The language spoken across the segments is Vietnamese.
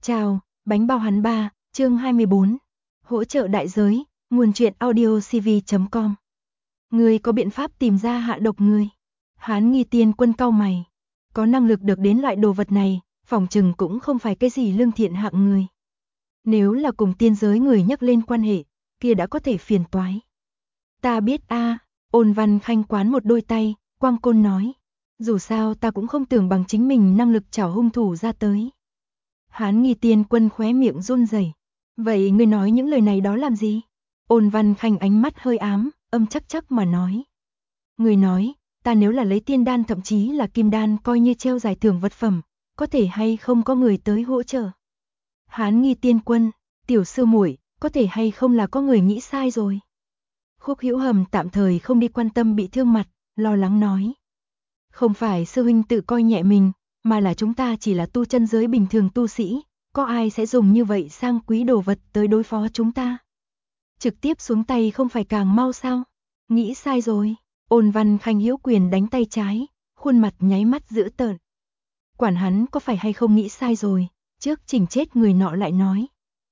Chào, bánh bao hắn ba, chương 24. Hỗ trợ đại giới, nguồn truyện audio cv.com. Ngươi có biện pháp tìm ra hạ độc ngươi? Hán Nghi Tiên Quân cau mày. Có năng lực được đến loại đồ vật này, phỏng chừng cũng không phải cái gì lương thiện hạng người. Nếu là cùng tiên giới người nhắc lên quan hệ, kia đã có thể phiền toái. Ta biết a. Ôn Văn Khanh quán một đôi tay, quang côn nói. Dù sao ta cũng không tưởng bằng chính mình năng lực trảo hung thủ ra tới. Hán Nghi Tiên Quân khóe miệng run rẩy. Vậy ngươi nói những lời này đó làm gì? Ôn Văn Khanh ánh mắt hơi ám, âm chắc mà nói. Ngươi nói, ta nếu là lấy tiên đan thậm chí là kim đan coi như treo giải thưởng vật phẩm, có thể hay không có người tới hỗ trợ? Hán Nghi Tiên Quân, tiểu sư muội, có thể hay không là có người nghĩ sai rồi? Khúc Hữu Hầm tạm thời không đi quan tâm bị thương mặt, lo lắng nói. Không phải sư huynh tự coi nhẹ mình, mà là chúng ta chỉ là tu chân giới bình thường tu sĩ, có ai sẽ dùng như vậy sang quý đồ vật tới đối phó chúng ta? Trực tiếp xuống tay không phải càng mau sao? Nghĩ sai rồi. Ôn Văn Khanh hữu quyền đánh tay trái, khuôn mặt nháy mắt dữ tợn. Quản hắn có phải hay không nghĩ sai rồi, trước chỉnh chết người nọ lại nói.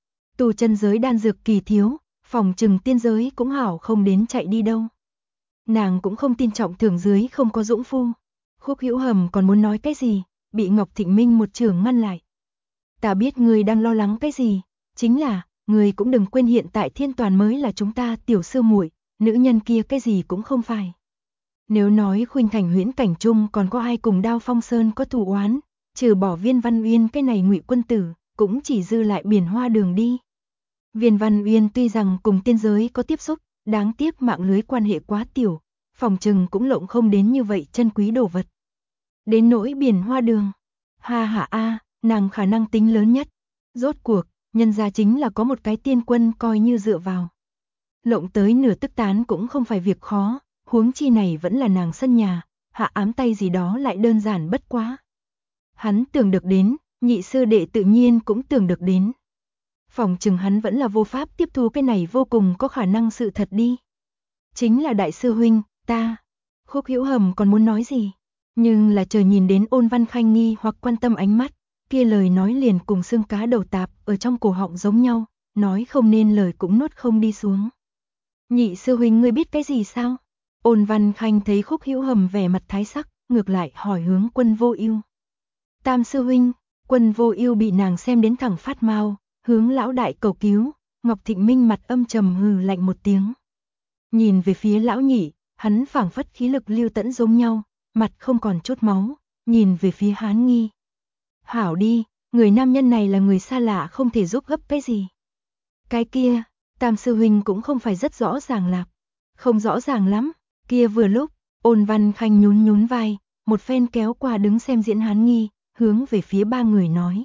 Tu chân giới đan dược kỳ thiếu, phòng trừng tiên giới cũng hảo không đến chạy đi đâu. Nàng cũng không tin trọng thưởng dưới không có dũng phu. Khúc Hữu Hầm còn muốn nói cái gì, bị Ngọc Thịnh Minh một chưởng ngăn lại. Ta biết ngươi đang lo lắng cái gì, chính là, ngươi cũng đừng quên hiện tại Thiên Toàn mới là chúng ta tiểu sư muội, nữ nhân kia cái gì cũng không phải. Nếu nói Khuynh Thành huyễn cảnh chung còn có ai cùng Đao Phong Sơn có thù oán, trừ bỏ Viên Văn Uyên cái này ngụy quân tử, cũng chỉ dư lại Biển Hoa Đường đi. Viên Văn Uyên tuy rằng cùng tiên giới có tiếp xúc, đáng tiếc mạng lưới quan hệ quá tiểu, phòng trừng cũng lộng không đến như vậy chân quý đồ vật. Đến nỗi Biển Hoa Đường, ha ha a, nàng khả năng tính lớn nhất. Rốt cuộc, nhân gia chính là có một cái tiên quân coi như dựa vào. Lộng tới nửa tức tán cũng không phải việc khó, huống chi này vẫn là nàng sân nhà, hạ ám tay gì đó lại đơn giản bất quá. Hắn tưởng được đến, nhị sư đệ tự nhiên cũng tưởng được đến. Phòng chừng hắn vẫn là vô pháp tiếp thu cái này vô cùng có khả năng sự thật đi. Chính là đại sư huynh, ta. Khúc Hữu Hầm còn muốn nói gì, nhưng là chờ nhìn đến Ôn Văn Khanh nghi hoặc quan tâm ánh mắt, kia lời nói liền cùng xương cá đầu tạp ở trong cổ họng giống nhau, nói không nên lời cũng nuốt không đi xuống. Nhị sư huynh ngươi biết cái gì sao? Ôn Văn Khanh thấy Khúc Hữu Hầm vẻ mặt thái sắc, ngược lại hỏi hướng Quân Vô Ưu. Tam sư huynh. Quân Vô Ưu bị nàng xem đến thẳng phát mau, hướng lão đại cầu cứu. Ngọc Thịnh Minh mặt âm trầm hừ lạnh một tiếng. Nhìn về phía lão nhị, hắn phảng phất khí lực lưu tẫn giống nhau, mặt không còn chút máu, nhìn về phía Hán Nghi. Hảo đi, người nam nhân này là người xa lạ không thể giúp gấp cái gì. Cái kia, Tam sư huynh cũng không phải rất rõ ràng lạc. Không rõ ràng lắm, kia vừa lúc, Ôn Văn Khanh nhún vai, một phen kéo qua đứng xem diễn Hán Nghi, hướng về phía ba người nói.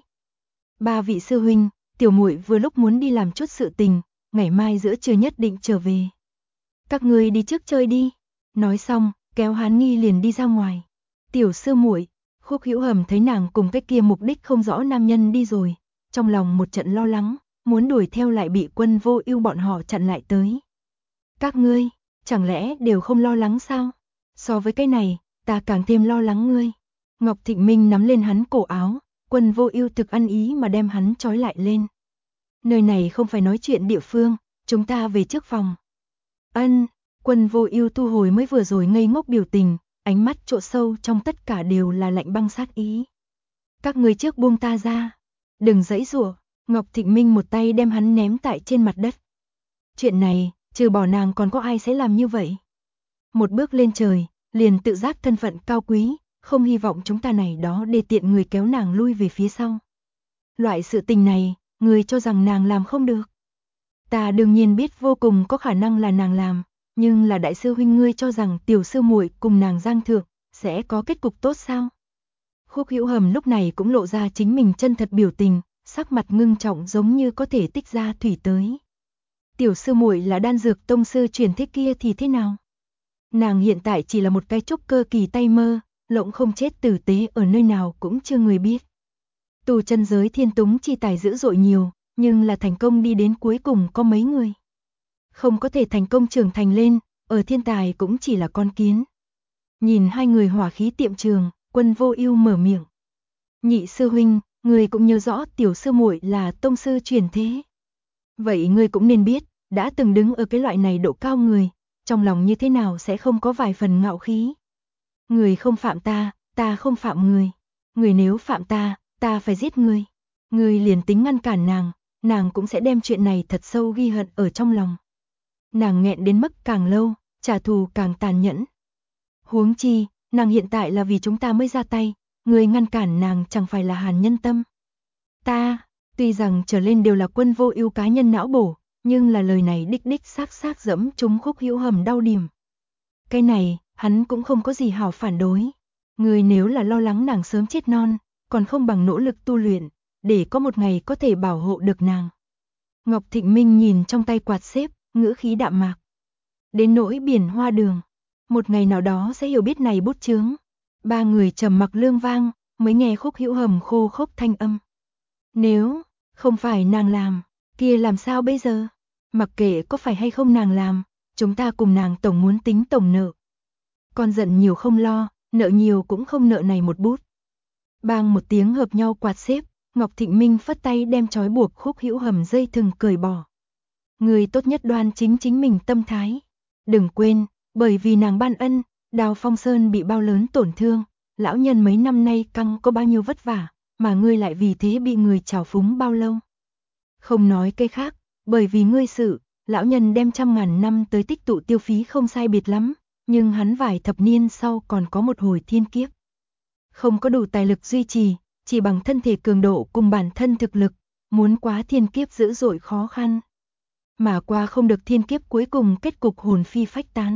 Ba vị sư huynh, tiểu muội vừa lúc muốn đi làm chút sự tình, ngày mai giữa trưa nhất định trở về. Các ngươi đi trước chơi đi. Nói xong, kéo Hán Nghi liền đi ra ngoài. Tiểu sư muội. Khúc Hữu Hầm thấy nàng cùng cái kia mục đích không rõ nam nhân đi rồi, trong lòng một trận lo lắng, muốn đuổi theo lại bị Quân Vô Ưu bọn họ chặn lại tới. Các ngươi, chẳng lẽ đều không lo lắng sao? So với cái này, ta càng thêm lo lắng ngươi. Ngọc Thịnh Minh nắm lên hắn cổ áo, Quân Vô Ưu thực ăn ý mà đem hắn trói lại lên. Nơi này không phải nói chuyện địa phương, chúng ta về trước phòng. Ân. Quân Vô Ưu thu hồi mới vừa rồi ngây ngốc biểu tình, ánh mắt chỗ sâu trong tất cả đều là lạnh băng sát ý. Các ngươi trước buông ta ra, đừng giãy giụa. Ngọc Thịnh Minh một tay đem hắn ném tại trên mặt đất. Chuyện này, trừ bỏ nàng còn có ai sẽ làm như vậy? Một bước lên trời, liền tự giác thân phận cao quý, không hy vọng chúng ta này đó để tiện người kéo nàng lui về phía sau. Loại sự tình này, người cho rằng nàng làm không được. Ta đương nhiên biết vô cùng có khả năng là nàng làm, nhưng là đại sư huynh ngươi cho rằng tiểu sư muội cùng nàng giang thượng, sẽ có kết cục tốt sao? Khúc Hữu Hầm lúc này cũng lộ ra chính mình chân thật biểu tình, sắc mặt ngưng trọng giống như có thể tích ra thủy tới. Tiểu sư muội là đan dược tông sư truyền thế kia thì thế nào? Nàng hiện tại chỉ là một cái trúc cơ kỳ tay mơ, lộng không chết tử tế ở nơi nào cũng chưa người biết. Tu chân giới thiên túng chi tài dữ dội nhiều, nhưng là thành công đi đến cuối cùng có mấy người. Không có thể thành công trưởng thành lên, ở thiên tài cũng chỉ là con kiến. Nhìn hai người hỏa khí tiệm trường, Quân Vô Ưu mở miệng. Nhị sư huynh, Ngươi cũng nhớ rõ tiểu sư muội là tông sư truyền thế. Vậy ngươi cũng nên biết, đã từng đứng ở cái loại này độ cao người, trong lòng như thế nào sẽ không có vài phần ngạo khí. Người không phạm ta, ta không phạm người. Người nếu phạm ta phải giết người. Người liền tính ngăn cản nàng cũng sẽ đem chuyện này thật sâu ghi hận ở trong lòng. Nàng nghẹn đến mức càng lâu, trả thù càng tàn nhẫn. Huống chi, nàng hiện tại là vì chúng ta mới ra tay, người ngăn cản nàng chẳng phải là hàn nhân tâm. Ta, tuy rằng trở lên đều là Quân Vô Ưu cá nhân não bổ, nhưng là lời này đích xác dẫm trúng Khúc Hữu Hầm đau điểm. Cái này, hắn cũng không có gì hảo phản đối. Người nếu là lo lắng nàng sớm chết non, còn không bằng nỗ lực tu luyện, để có một ngày có thể bảo hộ được nàng. Ngọc Thịnh Minh nhìn trong tay quạt xếp, ngữ khí đạm mạc. Đến nỗi Biển Hoa Đường, một ngày nào đó sẽ hiểu biết này bút chướng. Ba người trầm mặc lương vang, mới nghe Khúc Hữu Hầm khô khốc thanh âm. Nếu không phải nàng làm, kia làm sao bây giờ? Mặc kệ có phải hay không nàng làm, chúng ta cùng nàng tổng muốn tính tổng nợ. Con giận nhiều không lo, nợ nhiều cũng không nợ này một bút. Bang một tiếng hợp nhau quạt xếp, Ngọc Thịnh Minh phất tay đem trói buộc Khúc Hữu Hầm dây thừng cởi bỏ. Người tốt nhất đoan chính mình tâm thái. Đừng quên, bởi vì nàng ban ân, Đào Phong Sơn bị bao lớn tổn thương, lão nhân mấy năm nay căng có bao nhiêu vất vả, mà ngươi lại vì thế bị người trào phúng bao lâu. Không nói cái khác, bởi vì ngươi sự, lão nhân đem 100.000 năm tới tích tụ tiêu phí không sai biệt lắm, nhưng hắn vài thập niên sau còn có một hồi thiên kiếp. Không có đủ tài lực duy trì, chỉ bằng thân thể cường độ cùng bản thân thực lực, muốn quá thiên kiếp dữ dội khó khăn. Mà qua không được thiên kiếp cuối cùng kết cục hồn phi phách tán.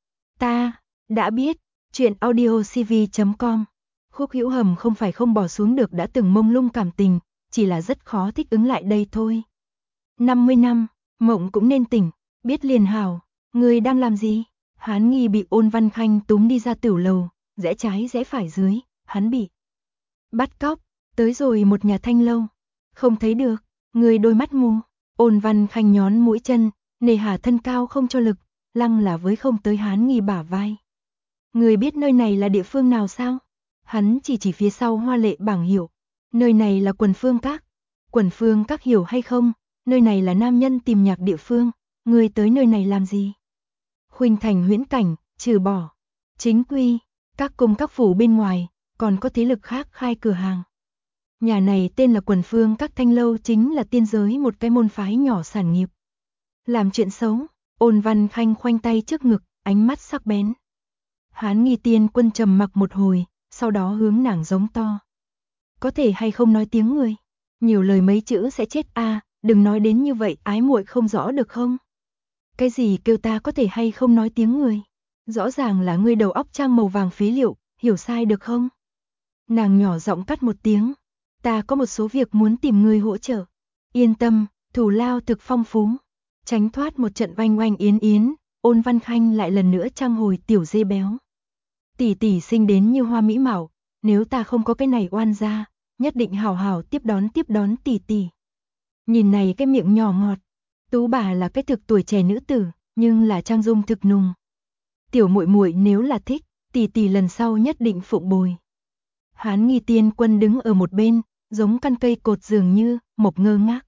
Ta đã biết, chuyện audiocv.com. Khúc Hữu Hầm không phải không bỏ xuống được đã từng mông lung cảm tình, chỉ là rất khó thích ứng lại đây thôi. 50 năm, mộng cũng nên tỉnh, biết liền hảo, người đang làm gì? Hán Nghi bị Ôn Văn Khanh túm đi ra tiểu lầu, rẽ trái rẽ phải dưới, hắn bị bắt cóc, tới rồi một nhà thanh lâu. Không thấy được, người đôi mắt mù. Ôn Văn Khanh nhón mũi chân, nề hà thân cao không cho lực, lăng là với không tới Hán Nghi bả vai. Người biết nơi này là địa phương nào sao? Hắn chỉ phía sau hoa lệ bảng hiệu. Nơi này là Quần Phương Các. Quần Phương Các hiểu hay không? Nơi này là nam nhân tìm nhạc địa phương. Người tới nơi này làm gì? Khuynh Thành huyễn cảnh, trừ bỏ chính quy, các cung các phủ bên ngoài, còn có thế lực khác khai cửa hàng. Nhà này tên là Quần Phương Các Thanh Lâu, chính là tiên giới một cái môn phái nhỏ sản nghiệp. Làm chuyện xấu, Ôn Văn Khanh khoanh tay trước ngực, ánh mắt sắc bén. Hán Nghi Tiên Quân trầm mặc một hồi, sau đó hướng nàng giống to. Có thể hay không nói tiếng người? Nhiều lời mấy chữ sẽ chết a, đừng nói đến như vậy, ái muội không rõ được không? Cái gì kêu ta có thể hay không nói tiếng người? Rõ ràng là ngươi đầu óc trang màu vàng phí liệu, hiểu sai được không? Nàng nhỏ giọng cắt một tiếng. Ta có một số việc muốn tìm ngươi hỗ trợ. Yên tâm, thủ lao thực phong phú. Tránh thoát một trận oanh oanh yến yến, Ôn Văn Khanh lại lần nữa trang hồi tiểu dê béo. Tỷ tỷ sinh đến như hoa mỹ mạo, nếu ta không có cái này oan gia, nhất định hảo hảo tiếp đón tỷ tỷ. Nhìn này cái miệng nhỏ ngọt, Tú bà là cái thực tuổi trẻ nữ tử, nhưng là trang dung thực nùng. Tiểu muội muội nếu là thích, tỷ tỷ lần sau nhất định phụng bồi. Hán Nghi Tiên Quân đứng ở một bên, giống căn cây cột dường như, mộc ngơ ngác.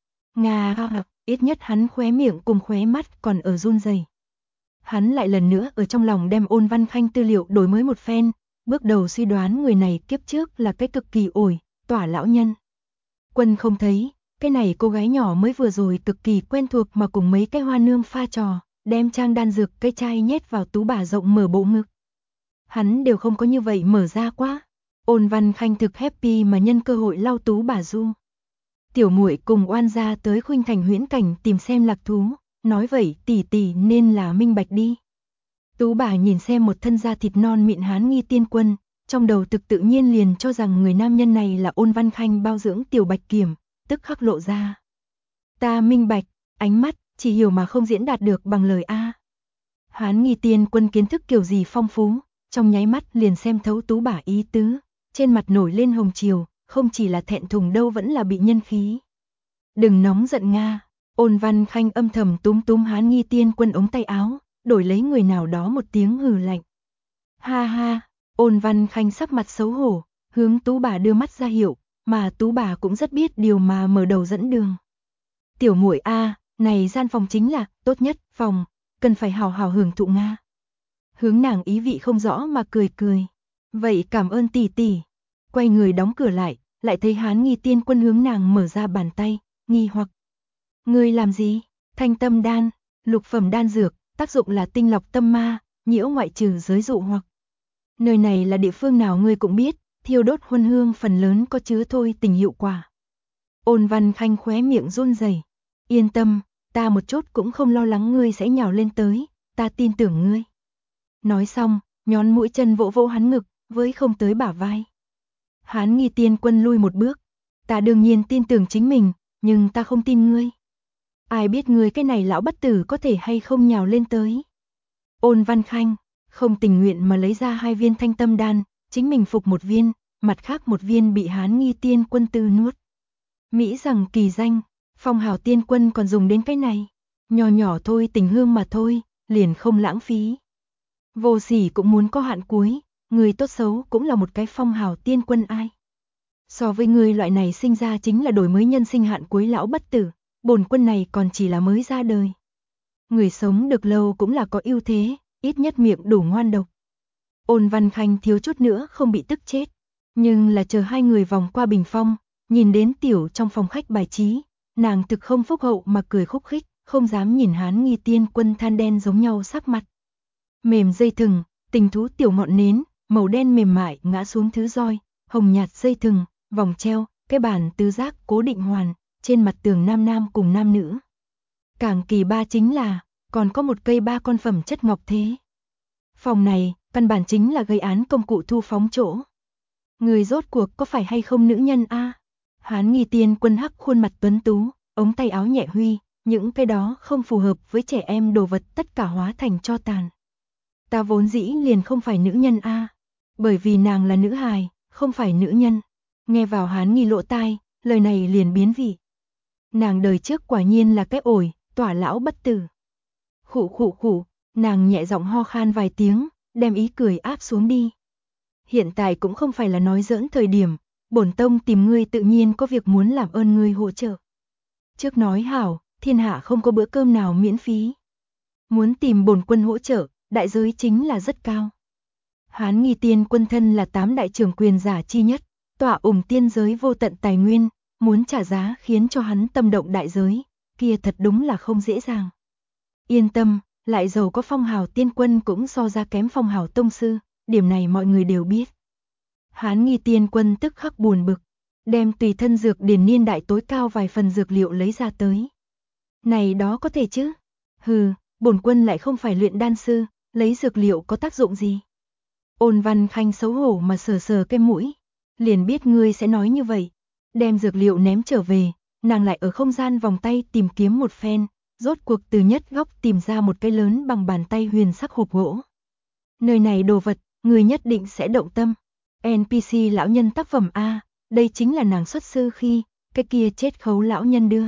Nga, ít nhất hắn khóe miệng cùng khóe mắt còn ở run rẩy. Hắn lại lần nữa ở trong lòng đem Ôn Văn Khanh tư liệu đổi mới một phen, bước đầu suy đoán người này kiếp trước là cái cực kỳ ổi, tỏa lão nhân. Quân không thấy, cái này cô gái nhỏ mới vừa rồi cực kỳ quen thuộc mà cùng mấy cái hoa nương pha trò, đem trang đan dược cây chai nhét vào tú bà rộng mở bộ ngực. Hắn đều không có như vậy mở ra quá. Ôn Văn Khanh thực happy mà nhân cơ hội lau tú bà du. Tiểu muội cùng oan gia tới Khuynh Thành huyễn cảnh tìm xem lạc thú, nói vậy tỷ tỷ nên là minh bạch đi. Tú bà nhìn xem một thân da thịt non mịn Hán Nghi Tiên Quân, trong đầu thực tự nhiên liền cho rằng người nam nhân này là Ôn Văn Khanh bao dưỡng tiểu bạch kiểm, tức khắc lộ ra. Ta minh bạch, ánh mắt, chỉ hiểu mà không diễn đạt được bằng lời a. Hán Nghi Tiên Quân kiến thức kiểu gì phong phú, trong nháy mắt liền xem thấu tú bà ý tứ, trên mặt nổi lên hồng chiều, không chỉ là thẹn thùng đâu vẫn là bị nhân khí. Đừng nóng giận Nga, Ôn Văn Khanh âm thầm túm Hán Nghi Tiên Quân ống tay áo, đổi lấy người nào đó một tiếng hừ lạnh. Ha ha, Ôn Văn Khanh sắc mặt xấu hổ, hướng tú bà đưa mắt ra hiệu, mà Tú bà cũng rất biết điều mà mở đầu dẫn đường. Tiểu muội a, này gian phòng chính là tốt nhất phòng, cần phải hào hào hưởng thụ nga. Hướng nàng ý vị không rõ mà cười cười. Vậy cảm ơn tỷ tỷ. Quay người đóng cửa lại thấy Hán Nghi Tiên Quân hướng nàng mở ra bàn tay, nghi hoặc. Ngươi làm gì? Thanh tâm đan, lục phẩm đan dược, tác dụng là tinh lọc tâm ma, nhiễu ngoại trừ giới dụ hoặc. Nơi này là địa phương nào ngươi cũng biết, thiêu đốt huân hương phần lớn có chứa thôi tình hiệu quả. Ôn Văn Khanh khóe miệng run rẩy. Yên tâm, ta một chút cũng không lo lắng ngươi sẽ nhào lên tới, ta tin tưởng ngươi. Nói xong, nhón mũi chân vỗ vỗ hắn ngực, với không tới bả vai. Hán Nghi Tiên Quân lui một bước. Ta đương nhiên tin tưởng chính mình, nhưng ta không tin ngươi. Ai biết ngươi cái này lão bất tử có thể hay không nhào lên tới. Ôn Văn Khanh, không tình nguyện mà lấy ra 2 viên thanh tâm đan, chính mình phục 1 viên, mặt khác 1 viên bị Hán Nghi Tiên Quân tư nuốt. Mỹ rằng kỳ danh, Phong Hào Tiên Quân còn dùng đến cái này. Nhỏ nhỏ thôi tình hương mà thôi, liền không lãng phí. Vô sỉ cũng muốn có hạn cuối, người tốt xấu cũng là một cái Phong Hào Tiên Quân ai. So với người loại này sinh ra chính là đổi mới nhân sinh hạn cuối lão bất tử, bổn quân này còn chỉ là mới ra đời. Người sống được lâu cũng là có ưu thế, ít nhất miệng đủ ngoan độc. Ôn Văn Khanh thiếu chút nữa không bị tức chết, nhưng là chờ 2 người vòng qua bình phong, nhìn đến tiểu trong phòng khách bài trí, nàng thực không phúc hậu mà cười khúc khích, không dám nhìn Hán Nghi Tiên Quân than đen giống nhau sắc mặt. Mềm dây thừng, tình thú tiểu ngọn nến, màu đen mềm mại ngã xuống thứ roi, hồng nhạt dây thừng, vòng treo, cái bàn tứ giác cố định hoàn, trên mặt tường nam nam cùng nam nữ. Càng kỳ ba chính là, còn có một cây 3 con phẩm chất ngọc thế. Phòng này, căn bản chính là gây án công cụ thu phóng chỗ. Người rốt cuộc có phải hay không nữ nhân a? Hán Nghi Tiên Quân hắc khuôn mặt tuấn tú, ống tay áo nhẹ huy, những cái đó không phù hợp với trẻ em đồ vật tất cả hóa thành tro tàn. Ta vốn dĩ liền không phải nữ nhân a, bởi vì nàng là nữ hài, không phải nữ nhân. Nghe vào Hán Nghi lỗ tai, lời này liền biến vị. Nàng đời trước quả nhiên là cái ổi, tỏa lão bất tử. Khụ khụ khụ, nàng nhẹ giọng ho khan vài tiếng, đem ý cười áp xuống đi. Hiện tại cũng không phải là nói giỡn thời điểm, bổn tông tìm ngươi tự nhiên có việc muốn làm ơn ngươi hỗ trợ. Trước nói hảo, thiên hạ không có bữa cơm nào miễn phí. Muốn tìm bổn quân hỗ trợ, đại giới chính là rất cao. Hán Nghi Tiên Quân thân là 8 đại trưởng quyền giả chi nhất, tỏa tiên giới vô tận tài nguyên, muốn trả giá khiến cho hắn tâm động đại giới, kia thật đúng là không dễ dàng. Yên tâm, lại giàu có Phong Hào Tiên Quân cũng so ra kém Phong Hào Tông Sư, điểm này mọi người đều biết. Hán Nghi Tiên Quân tức khắc buồn bực, đem tùy thân dược điển niên đại tối cao vài phần dược liệu lấy ra tới. Này đó có thể chứ? Hừ, bổn quân lại không phải luyện đan sư, lấy dược liệu có tác dụng gì? Ôn Văn Khanh xấu hổ mà sờ sờ cái mũi, liền biết ngươi sẽ nói như vậy. Đem dược liệu ném trở về, nàng lại ở không gian vòng tay tìm kiếm một phen, rốt cuộc từ nhất góc tìm ra một cái lớn bằng bàn tay huyền sắc hộp gỗ. Nơi này đồ vật, người nhất định sẽ động tâm. NPC lão nhân tác phẩm A, đây chính là nàng xuất sư khi, cái kia chết khấu lão nhân đưa.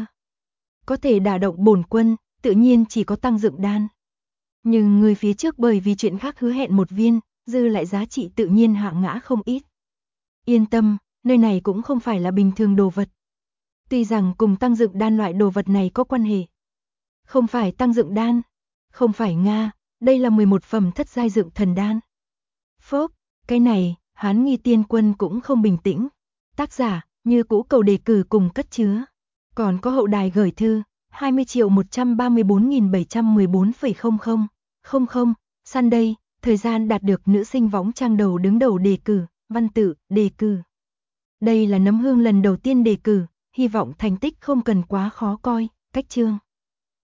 Có thể đả động bổn quân, tự nhiên chỉ có tăng dựng đan. Nhưng người phía trước bởi vì chuyện khác hứa hẹn 1 viên, dư lại giá trị tự nhiên hạ ngã không ít. Yên tâm, nơi này cũng không phải là bình thường đồ vật. Tuy rằng cùng tăng dựng đan loại đồ vật này có quan hệ. Không phải tăng dựng đan, không phải Nga, đây là 11 phẩm thất giai dựng thần đan. Phốc, cái này, Hán Nghi Tiên Quân cũng không bình tĩnh. Tác giả, như cũ cầu đề cử cùng cất chứa. Còn có hậu đài gửi thư, 20.134.714,00. Sunday, thời gian đạt được nữ sinh võng trang đầu đứng đầu đề cử, văn tự, đề cử. Đây là Nấm Hương lần đầu tiên đề cử, hy vọng thành tích không cần quá khó coi, cách chương.